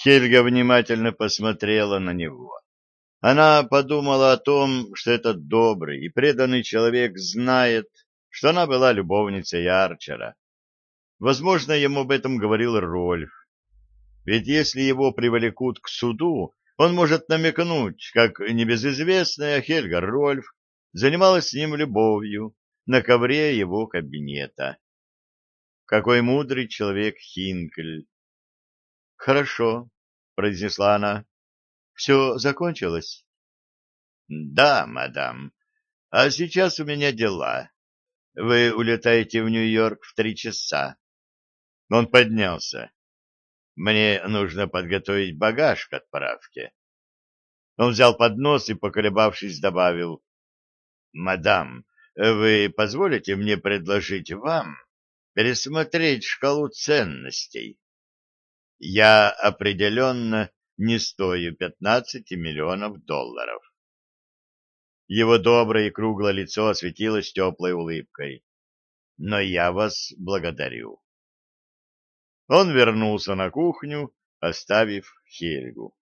Хельга внимательно посмотрела на него. Она подумала о том, что этот добрый и преданный человек знает, что она была любовницей Арчера. Возможно, ему об этом говорил Рольф. Ведь если его привлекут к суду, он может намекнуть, как небезызвестная Хельга Рольф занималась с ним любовью на ковре его кабинета. Какой мудрый человек Хинкель! — Хорошо, — произнесла она. — Все закончилось? — Да, мадам. А сейчас у меня дела. Вы улетаете в Нью-Йорк в 3 часа. Он поднялся. Мне нужно подготовить багаж к отправке. Он взял поднос и, поколебавшись, добавил: «Мадам, вы позволите мне предложить вам пересмотреть шкалу ценностей? Я определенно не стою 15 миллионов долларов». Его доброе и круглое лицо осветилось теплой улыбкой. «Но я вас благодарю». Он вернулся на кухню, оставив Хельгу.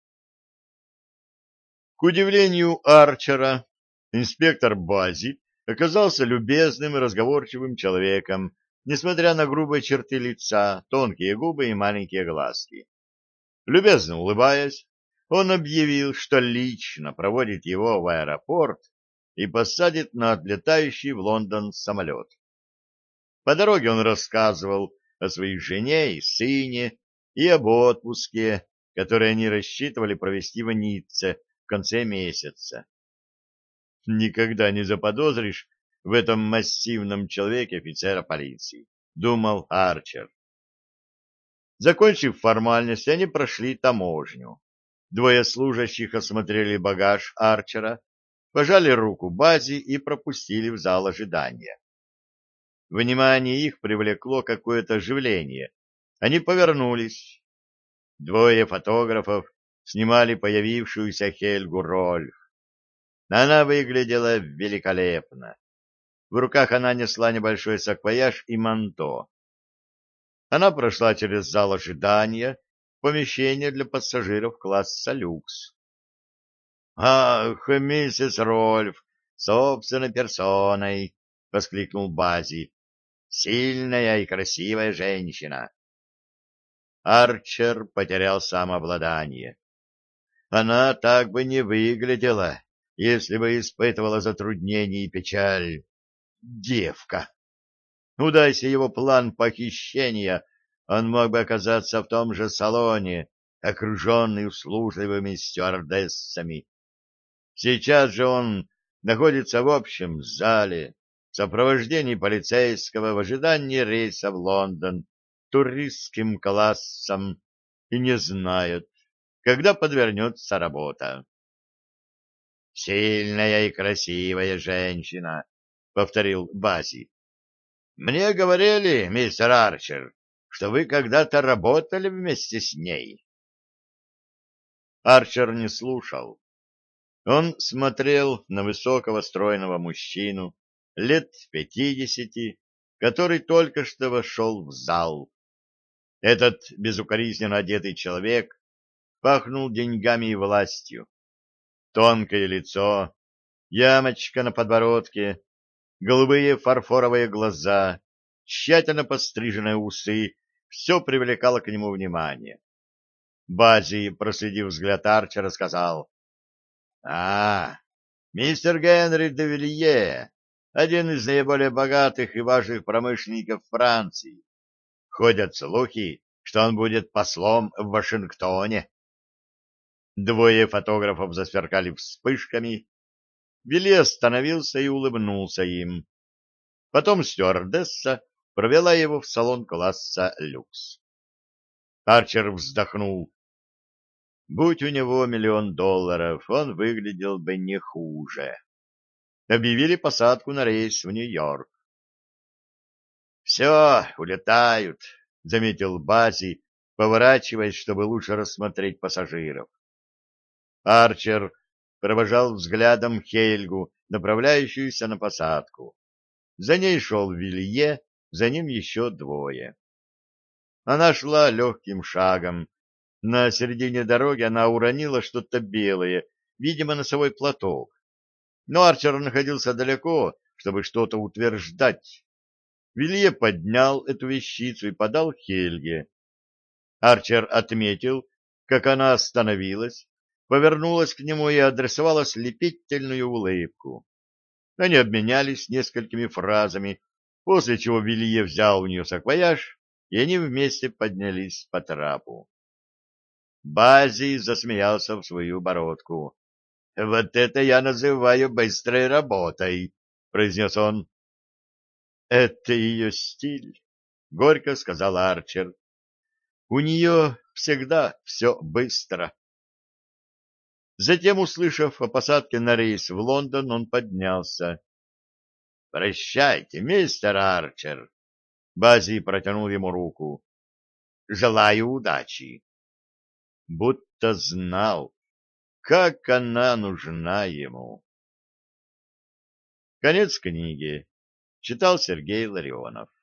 К удивлению Арчера, инспектор Бази оказался любезным и разговорчивым человеком, несмотря на грубые черты лица, тонкие губы и маленькие глазки. Любезно улыбаясь, он объявил, что лично проводит его в аэропорт и посадит на отлетающий в Лондон самолет. По дороге он рассказывал о своей жене и сыне и об отпуске, который они рассчитывали провести в Ницце в конце месяца. «Никогда не заподозришь в этом массивном человеке офицера полиции», — думал Арчер. Закончив формальность, они прошли таможню. Двое служащих осмотрели багаж Арчера, пожали руку Бази и пропустили в зал ожидания. Внимание их привлекло какое-то оживление. Они повернулись. Двое фотографов снимали появившуюся Хельгу Рольф. Она выглядела великолепно. В руках она несла небольшой саквояж и манто. Она прошла через зал ожидания в помещение для пассажиров класса люкс. «Ах, миссис Рольф, собственной персоной!» — воскликнул Бази. «Сильная и красивая женщина!» Арчер потерял самообладание. Она так бы не выглядела, если бы испытывала затруднения и печаль. Девка! Удайся его план похищения, он мог бы оказаться в том же салоне, окруженный услужливыми стюардессами. Сейчас же он находится в общем зале, в сопровождении полицейского в ожидании рейса в Лондон туристским классом и не знает, когда подвернется работа. «Сильная и красивая женщина», — повторил Бази. «Мне говорили, мистер Арчер, что вы когда-то работали вместе с ней». Арчер не слушал. Он смотрел на высокого стройного мужчину лет 50, который только что вошел в зал. Этот безукоризненно одетый человек пахнул деньгами и властью. Тонкое лицо, ямочка на подбородке, голубые фарфоровые глаза, тщательно постриженные усы — все привлекало к нему внимание. Бази, проследив взгляд Арчера, сказал: мистер Генри де Вилье, один из наиболее богатых и важных промышленников Франции. Ходят слухи, что он будет послом в Вашингтоне». Двое фотографов засверкали вспышками. Вилье остановился и улыбнулся им. Потом стюардесса провела его в салон класса люкс. Арчер вздохнул. Будь у него $1 миллион, он выглядел бы не хуже. Объявили посадку на рейс в Нью-Йорк. «Все, улетают», — заметил Бази, поворачиваясь, чтобы лучше рассмотреть пассажиров. Арчер провожал взглядом Хельгу, направляющуюся на посадку. За ней шел Вилье, за ним еще двое. Она шла легким шагом, На середине дороги она уронила что-то белое, видимо, носовой платок. Но Арчер находился далеко, чтобы что-то утверждать. Вилье поднял эту вещицу и подал Хельге. Арчер отметил, как она остановилась, повернулась к нему и адресовала слепительную улыбку. Они обменялись несколькими фразами, после чего Вилье взял у нее саквояж, и они вместе поднялись по трапу. Бази засмеялся в свою бородку. — Вот это я называю быстрой работой, — произнес он. — Это ее стиль, — горько сказал Арчер. — У нее всегда все быстро. Затем, услышав о посадке на рейс в Лондон, он поднялся. — Прощайте, мистер Арчер. Бази протянул ему руку. — Желаю удачи. Будто знал, как она нужна ему. Конец книги. Читал Сергей Ларионов.